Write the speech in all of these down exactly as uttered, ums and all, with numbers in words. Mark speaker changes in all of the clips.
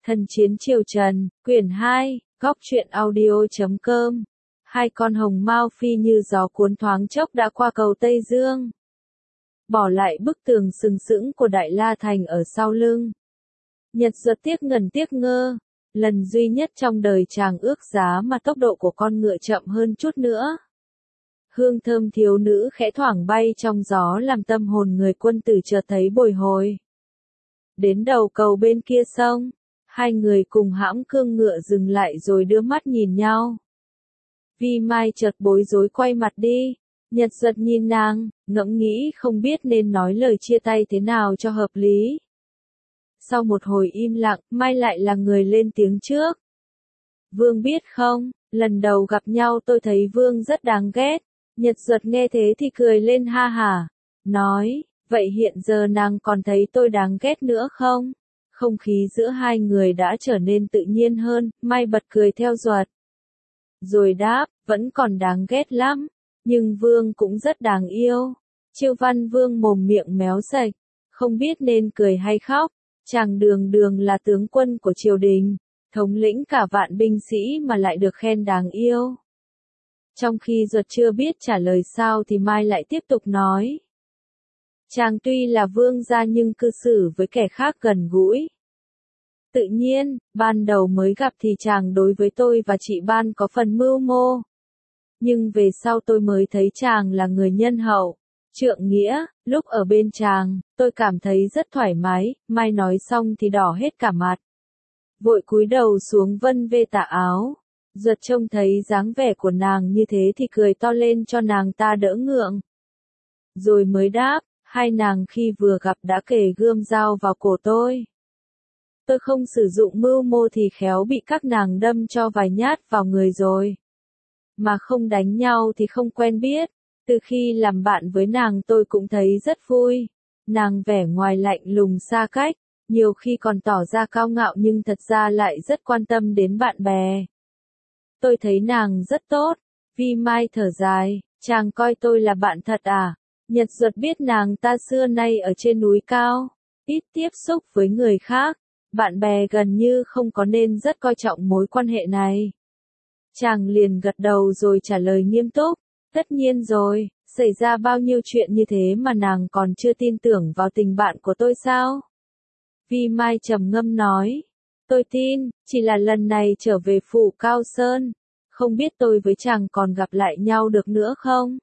Speaker 1: Thần chiến triều Trần, quyển hai, góc truyện audio chấm com. Hai con hồng mao phi như gió cuốn thoáng chốc đã qua cầu Tây Dương. Bỏ lại bức tường sừng sững của Đại La Thành ở sau lưng. Nhật Duật tiếc ngần tiếc ngơ, lần duy nhất trong đời chàng ước giá mà tốc độ của con ngựa chậm hơn chút nữa. Hương thơm thiếu nữ khẽ thoảng bay trong gió làm tâm hồn người quân tử chợt thấy bồi hồi. Đến đầu cầu bên kia sông, hai người cùng hãm cương ngựa dừng lại rồi đưa mắt nhìn nhau. Vi Mai chợt bối rối quay mặt đi, Nhật Duật nhìn nàng, ngẫm nghĩ không biết nên nói lời chia tay thế nào cho hợp lý. Sau một hồi im lặng, Mai lại là người lên tiếng trước. Vương biết không, lần đầu gặp nhau tôi thấy Vương rất đáng ghét. Nhật Duật nghe thế thì cười lên ha hả, nói, vậy hiện giờ nàng còn thấy tôi đáng ghét nữa không? Không khí giữa hai người đã trở nên tự nhiên hơn, Mai bật cười theo Duật. Rồi đáp, vẫn còn đáng ghét lắm, nhưng Vương cũng rất đáng yêu. Chiêu Văn Vương mồm miệng méo sạch, không biết nên cười hay khóc. Chàng đường đường là tướng quân của triều đình, thống lĩnh cả vạn binh sĩ mà lại được khen đáng yêu. Trong khi Duật chưa biết trả lời sao thì Mai lại tiếp tục nói. Chàng tuy là vương gia nhưng cư xử với kẻ khác gần gũi. Tự nhiên, ban đầu mới gặp thì chàng đối với tôi và chị Ban có phần mưu mô. Nhưng về sau tôi mới thấy chàng là người nhân hậu, trượng nghĩa, lúc ở bên chàng, tôi cảm thấy rất thoải mái. Mai nói xong thì đỏ hết cả mặt. Vội cúi đầu xuống vân vê tà áo. Duật trông thấy dáng vẻ của nàng như thế thì cười to lên cho nàng ta đỡ ngượng. Rồi mới đáp, hai nàng khi vừa gặp đã kề gươm dao vào cổ tôi. Tôi không sử dụng mưu mô thì khéo bị các nàng đâm cho vài nhát vào người rồi. Mà không đánh nhau thì không quen biết. Từ khi làm bạn với nàng tôi cũng thấy rất vui. Nàng vẻ ngoài lạnh lùng xa cách, nhiều khi còn tỏ ra cao ngạo nhưng thật ra lại rất quan tâm đến bạn bè. Tôi thấy nàng rất tốt. Vi Mai thở dài, chàng coi tôi là bạn thật à? Nhật Duật biết nàng ta xưa nay ở trên núi cao, ít tiếp xúc với người khác, bạn bè gần như không có nên rất coi trọng mối quan hệ này. Chàng liền gật đầu rồi trả lời nghiêm túc, tất nhiên rồi, xảy ra bao nhiêu chuyện như thế mà nàng còn chưa tin tưởng vào tình bạn của tôi sao? Vi Mai trầm ngâm nói. Tôi tin, chỉ là lần này trở về phủ Cao Sơn, không biết tôi với chàng còn gặp lại nhau được nữa không?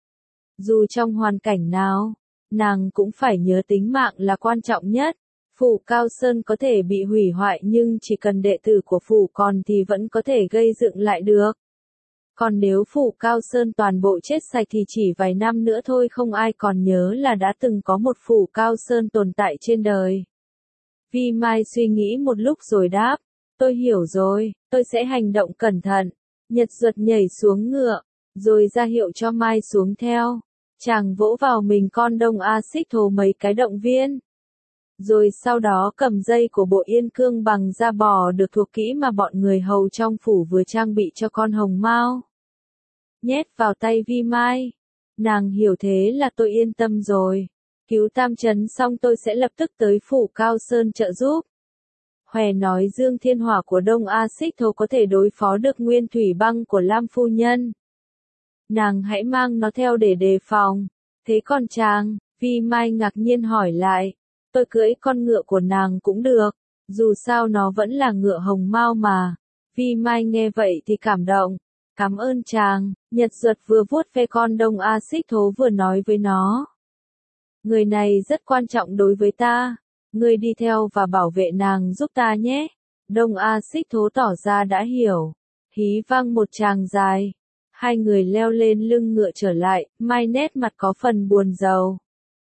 Speaker 1: Dù trong hoàn cảnh nào, nàng cũng phải nhớ tính mạng là quan trọng nhất. Phủ Cao Sơn có thể bị hủy hoại nhưng chỉ cần đệ tử của phủ còn thì vẫn có thể gây dựng lại được. Còn nếu phủ Cao Sơn toàn bộ chết sạch thì chỉ vài năm nữa thôi không ai còn nhớ là đã từng có một phủ Cao Sơn tồn tại trên đời. Vi Mai suy nghĩ một lúc rồi đáp, tôi hiểu rồi, tôi sẽ hành động cẩn thận. Nhật Duật nhảy xuống ngựa, rồi ra hiệu cho Mai xuống theo. Chàng vỗ vào mình con Đông A Xích Thố mấy cái động viên. Rồi sau đó cầm dây của bộ yên cương bằng da bò được thuộc kỹ mà bọn người hầu trong phủ vừa trang bị cho con hồng mao. Nhét vào tay Vi Mai. Nàng hiểu thế là tôi yên tâm rồi. Cứu Tam Trấn xong tôi sẽ lập tức tới phủ Cao Sơn trợ giúp. Hòe nói Dương Thiên Hỏa của Đông A Xích Thố có thể đối phó được Nguyên Thủy Băng của Lam Phu Nhân. Nàng hãy mang nó theo để đề phòng. Thế còn chàng? Vi Mai ngạc nhiên hỏi lại. Tôi cưỡi con ngựa của nàng cũng được. Dù sao nó vẫn là ngựa hồng mao mà. Vi Mai nghe vậy thì cảm động. Cảm ơn chàng. Nhật Duật vừa vuốt ve con Đông A Xích Thố vừa nói với nó. Người này rất quan trọng đối với ta. Ngươi đi theo và bảo vệ nàng giúp ta nhé. Đông A Xích Thố tỏ ra đã hiểu. Hí vang một tràng dài. Hai người leo lên lưng ngựa trở lại, Mai nét mặt có phần buồn rầu.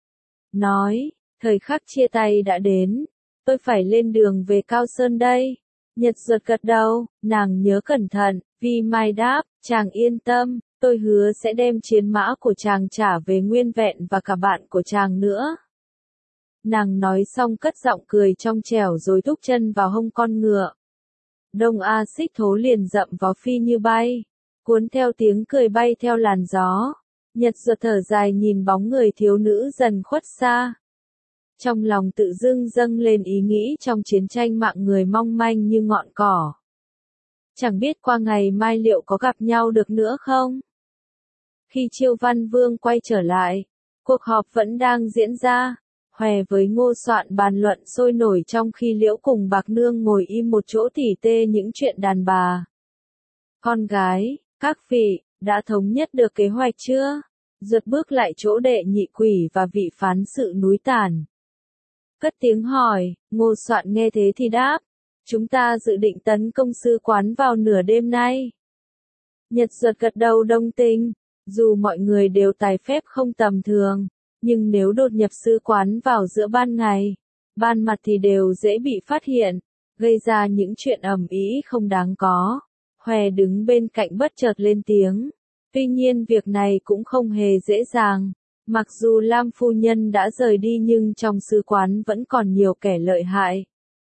Speaker 1: Nói, thời khắc chia tay đã đến. Tôi phải lên đường về Cao Sơn đây. Nhật Duật gật đầu, nàng nhớ cẩn thận. Vi Mai đáp, chàng yên tâm. Tôi hứa sẽ đem chiến mã của chàng trả về nguyên vẹn và cả bạn của chàng nữa. Nàng nói xong cất giọng cười trong trẻo rồi thúc chân vào hông con ngựa. Đông A Xích Thố liền dậm vào phi như bay, cuốn theo tiếng cười bay theo làn gió. Nhật Duật thở dài nhìn bóng người thiếu nữ dần khuất xa. Trong lòng tự dưng dâng lên ý nghĩ trong chiến tranh mạng người mong manh như ngọn cỏ. Chẳng biết qua ngày mai liệu có gặp nhau được nữa không? Khi Chiêu Văn Vương quay trở lại, cuộc họp vẫn đang diễn ra. Hòe với Ngô Soạn bàn luận sôi nổi trong khi Liễu cùng Bạc Nương ngồi im một chỗ tỉ tê những chuyện đàn bà. Con gái, các vị, đã thống nhất được kế hoạch chưa? Giật bước lại chỗ đệ nhị quỷ và vị phán sự núi Tản. Cất tiếng hỏi, Ngô Soạn nghe thế thì đáp. Chúng ta dự định tấn công sư quán vào nửa đêm nay. Nhật Duật gật đầu đồng tình. Dù mọi người đều tài phép không tầm thường, nhưng nếu đột nhập sư quán vào giữa ban ngày, ban mặt thì đều dễ bị phát hiện, gây ra những chuyện ầm ĩ không đáng có. Hòe đứng bên cạnh bất chợt lên tiếng. Tuy nhiên việc này cũng không hề dễ dàng. Mặc dù Lam phu nhân đã rời đi nhưng trong sư quán vẫn còn nhiều kẻ lợi hại.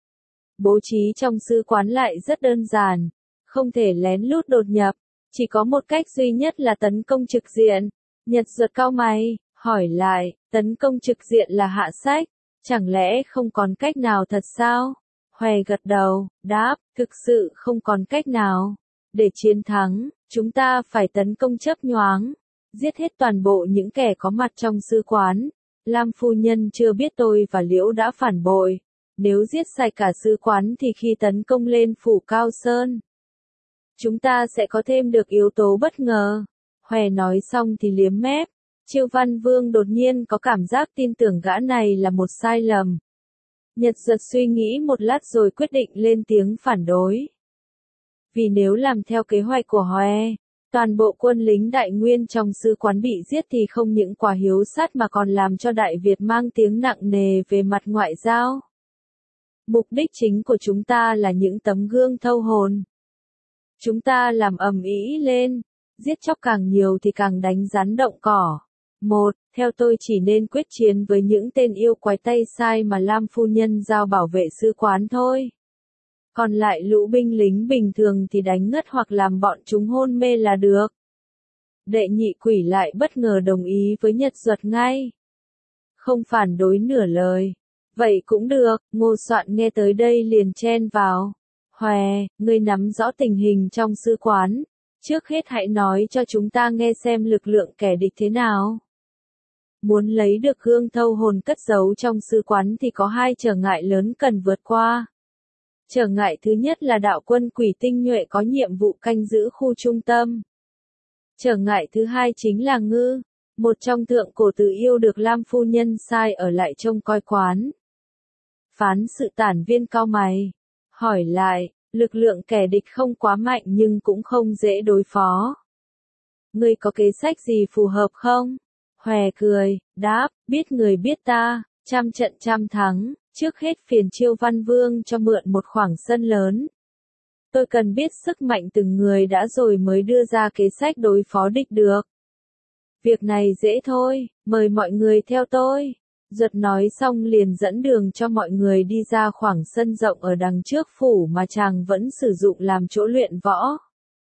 Speaker 1: Bố trí trong sư quán lại rất đơn giản, không thể lén lút đột nhập, chỉ có một cách duy nhất là tấn công trực diện. Nhật Duật cau mày, hỏi lại, tấn công trực diện là hạ sách, chẳng lẽ không còn cách nào thật sao? Hòe gật đầu, đáp, thực sự không còn cách nào. Để chiến thắng, chúng ta phải tấn công chớp nhoáng, giết hết toàn bộ những kẻ có mặt trong sư quán. Lam phu nhân chưa biết tôi và Liễu đã phản bội. Nếu giết sạch cả sư quán thì khi tấn công lên phủ Cao Sơn, chúng ta sẽ có thêm được yếu tố bất ngờ. Hòe nói xong thì liếm mép. Chiêu Văn Vương đột nhiên có cảm giác tin tưởng gã này là một sai lầm. Nhật Duật suy nghĩ một lát rồi quyết định lên tiếng phản đối. Vì nếu làm theo kế hoạch của Hòe, toàn bộ quân lính Đại Nguyên trong sư quán bị giết thì không những quá hiếu sát mà còn làm cho Đại Việt mang tiếng nặng nề về mặt ngoại giao. Mục đích chính của chúng ta là những tấm gương thâu hồn. Chúng ta làm ầm ĩ lên, giết chóc càng nhiều thì càng đánh rắn động cỏ. Một, theo tôi chỉ nên quyết chiến với những tên yêu quái tay sai mà Lam phu nhân giao bảo vệ sư quán thôi. Còn lại lũ binh lính bình thường thì đánh ngất hoặc làm bọn chúng hôn mê là được. Đệ nhị quỷ lại bất ngờ đồng ý với Nhật Duật ngay. Không phản đối nửa lời. Vậy cũng được, Ngô Soạn nghe tới đây liền chen vào. Hòe, ngươi nắm rõ tình hình trong sư quán. Trước hết hãy nói cho chúng ta nghe xem lực lượng kẻ địch thế nào. Muốn lấy được hương thâu hồn cất giấu trong sư quán thì có hai trở ngại lớn cần vượt qua. Trở ngại thứ nhất là đạo quân quỷ tinh nhuệ có nhiệm vụ canh giữ khu trung tâm. Trở ngại thứ hai chính là Ngư, một trong thượng cổ tử yêu được Lam phu nhân sai ở lại trông coi quán. Phán sự Tản Viên cau mày, hỏi lại, lực lượng kẻ địch không quá mạnh nhưng cũng không dễ đối phó. Ngươi có kế sách gì phù hợp không? Hòe cười, đáp, biết người biết ta, trăm trận trăm thắng, trước hết phiền Chiêu Văn Vương cho mượn một khoảng sân lớn. Tôi cần biết sức mạnh từng người đã rồi mới đưa ra kế sách đối phó địch được. Việc này dễ thôi, mời mọi người theo tôi. Duật nói xong liền dẫn đường cho mọi người đi ra khoảng sân rộng ở đằng trước phủ mà chàng vẫn sử dụng làm chỗ luyện võ.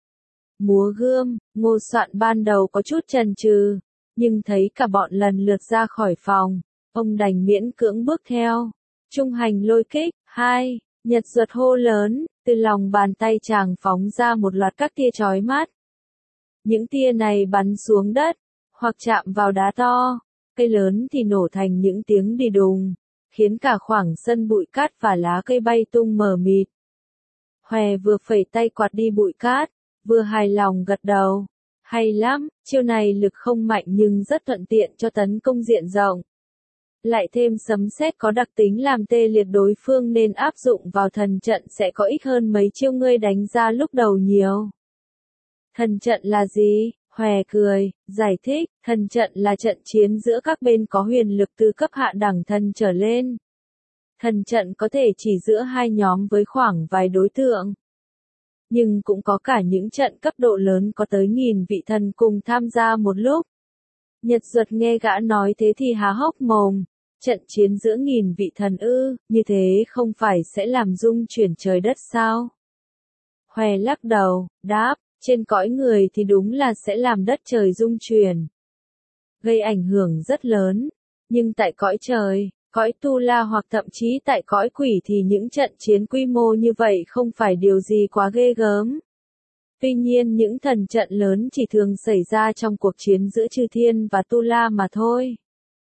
Speaker 1: Múa gươm, Ngô Soạn ban đầu có chút chần chừ, nhưng thấy cả bọn lần lượt ra khỏi phòng, ông đành miễn cưỡng bước theo. Trung hành lôi kích, hai, Nhật Duật hô lớn, từ lòng bàn tay chàng phóng ra một loạt các tia chói mắt. Những tia này bắn xuống đất, hoặc chạm vào đá to, cây lớn thì nổ thành những tiếng đi đùng, khiến cả khoảng sân bụi cát và lá cây bay tung mờ mịt. Hòe vừa phẩy tay quạt đi bụi cát, vừa hài lòng gật đầu. Hay lắm, chiêu này lực không mạnh nhưng rất thuận tiện cho tấn công diện rộng. Lại thêm sấm sét có đặc tính làm tê liệt đối phương nên áp dụng vào thần trận sẽ có ích hơn mấy chiêu ngươi đánh ra lúc đầu nhiều. Thần trận là gì? Hòe cười, giải thích, thần trận là trận chiến giữa các bên có huyền lực từ cấp hạ đẳng thần trở lên. Thần trận có thể chỉ giữa hai nhóm với khoảng vài đối tượng. Nhưng cũng có cả những trận cấp độ lớn có tới nghìn vị thần cùng tham gia một lúc. Nhật Duật nghe gã nói thế thì há hốc mồm. Trận chiến giữa nghìn vị thần ư, như thế không phải sẽ làm rung chuyển trời đất sao? Hòe lắc đầu, đáp, trên cõi người thì đúng là sẽ làm đất trời rung chuyển. Gây ảnh hưởng rất lớn, nhưng tại cõi trời, cõi tu la hoặc thậm chí tại cõi quỷ thì những trận chiến quy mô như vậy không phải điều gì quá ghê gớm. Tuy nhiên những thần trận lớn chỉ thường xảy ra trong cuộc chiến giữa chư thiên và tu la mà thôi.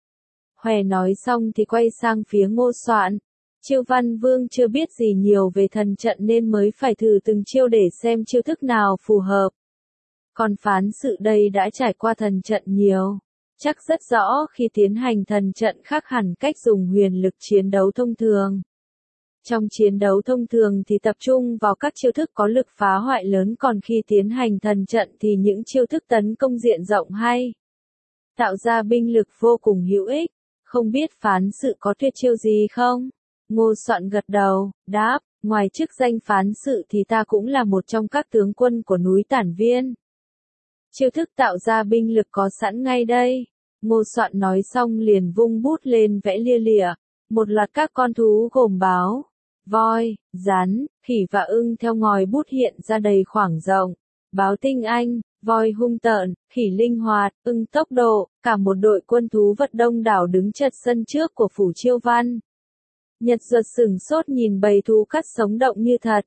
Speaker 1: Hòe nói xong thì quay sang phía Ngô Soạn. Chiêu Văn Vương chưa biết gì nhiều về thần trận nên mới phải thử từng chiêu để xem chiêu thức nào phù hợp. Còn phán sự đây đã trải qua thần trận nhiều, chắc rất rõ khi tiến hành thần trận khác hẳn cách dùng huyền lực chiến đấu thông thường. Trong chiến đấu thông thường thì tập trung vào các chiêu thức có lực phá hoại lớn, còn khi tiến hành thần trận thì những chiêu thức tấn công diện rộng hay tạo ra binh lực vô cùng hữu ích. Không biết phán sự có tuyệt chiêu gì không? Ngô Soạn gật đầu, đáp, ngoài chức danh phán sự thì ta cũng là một trong các tướng quân của núi Tản Viên. Chiêu thức tạo ra binh lực có sẵn ngay đây. Ngô Soạn nói xong liền vung bút lên vẽ lia lịa. Một loạt các con thú gồm báo, voi, rắn, khỉ và ưng theo ngòi bút hiện ra đầy khoảng rộng. Báo tinh anh, voi hung tợn, khỉ linh hoạt, ưng tốc độ, cả một đội quân thú vật đông đảo đứng chật sân trước của phủ Chiêu Văn. Nhật Duật sửng sốt nhìn bầy thú cắt sống động như thật.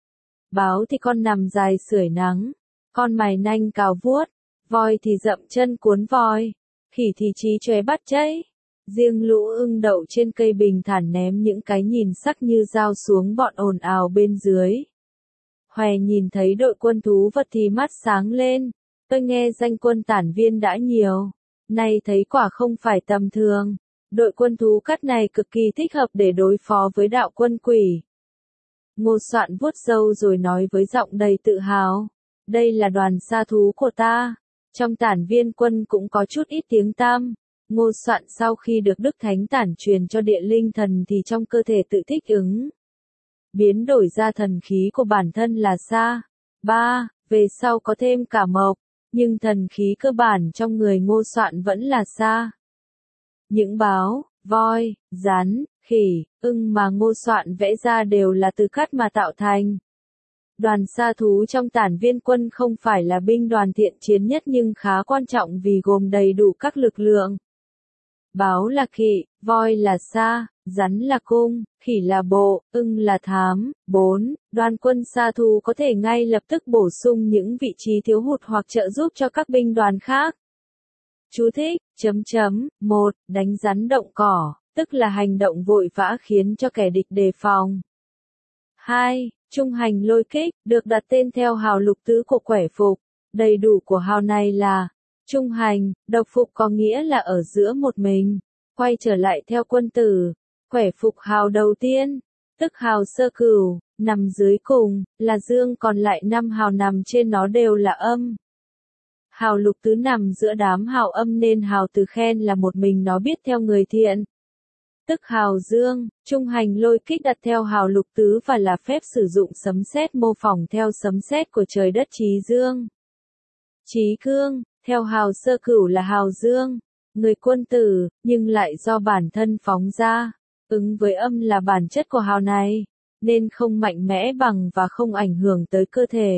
Speaker 1: Báo thì con nằm dài sưởi nắng, con mài nanh cào vuốt, voi thì dậm chân cuốn voi, khỉ thì chí chóe bắt chẫy. Riêng lũ ưng đậu trên cây bình thản ném những cái nhìn sắc như dao xuống bọn ồn ào bên dưới. Hòe nhìn thấy đội quân thú vật thì mắt sáng lên, tôi nghe danh quân Tản Viên đã nhiều, nay thấy quả không phải tầm thường. Đội quân thú cắt này cực kỳ thích hợp để đối phó với đạo quân quỷ. Ngô Soạn vuốt râu rồi nói với giọng đầy tự hào, đây là đoàn sa thú của ta, trong Tản Viên quân cũng có chút ít tiếng tăm. Ngô Soạn sau khi được Đức Thánh Tản truyền cho địa linh thần thì trong cơ thể tự thích ứng, biến đổi ra thần khí của bản thân là sa. Ba, về sau có thêm cả mộc, nhưng thần khí cơ bản trong người Ngô Soạn vẫn là sa. Những báo, voi, rắn, khỉ, ưng mà Ngô Soạn vẽ ra đều là từ cắt mà tạo thành. Đoàn sa thú trong Tản Viên quân không phải là binh đoàn thiện chiến nhất nhưng khá quan trọng vì gồm đầy đủ các lực lượng. Báo là kỵ, voi là sa, rắn là cung, khỉ là bộ, ưng là thám. Bốn, đoàn quân sa thú có thể ngay lập tức bổ sung những vị trí thiếu hụt hoặc trợ giúp cho các binh đoàn khác. Chú thích, chấm chấm, một, đánh rắn động cỏ, tức là hành động vội vã khiến cho kẻ địch đề phòng. Hai, trung hành lôi kích, được đặt tên theo hào lục tứ của quẻ phục. Đầy đủ của hào này là trung hành, độc phục có nghĩa là ở giữa một mình. Quay trở lại theo quân tử, quẻ phục hào đầu tiên, tức hào sơ cửu, nằm dưới cùng, là dương, còn lại năm hào nằm trên nó đều là âm. Hào lục tứ nằm giữa đám hào âm nên hào từ khen là một mình nó biết theo người thiện, tức hào dương. Trung hành lôi kích đặt theo hào lục tứ và là phép sử dụng sấm sét mô phỏng theo sấm sét của trời đất trí dương. Trí cương, theo hào sơ cửu là hào dương, người quân tử, nhưng lại do bản thân phóng ra, ứng với âm là bản chất của hào này, nên không mạnh mẽ bằng và không ảnh hưởng tới cơ thể.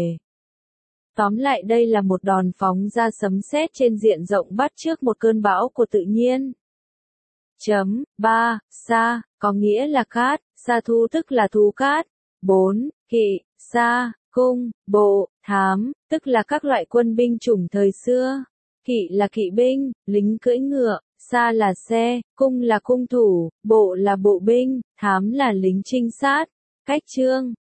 Speaker 1: Tóm lại đây là một đòn phóng ra sấm sét trên diện rộng bắt chước một cơn bão của tự nhiên. Chấm, ba, sa, có nghĩa là cát, sa thú tức là thú cát. Bốn, kỵ, sa, cung, bộ, thám, tức là các loại quân binh chủng thời xưa. Kỵ là kỵ binh, lính cưỡi ngựa, sa là xe, cung là cung thủ, bộ là bộ binh, thám là lính trinh sát. Cách chương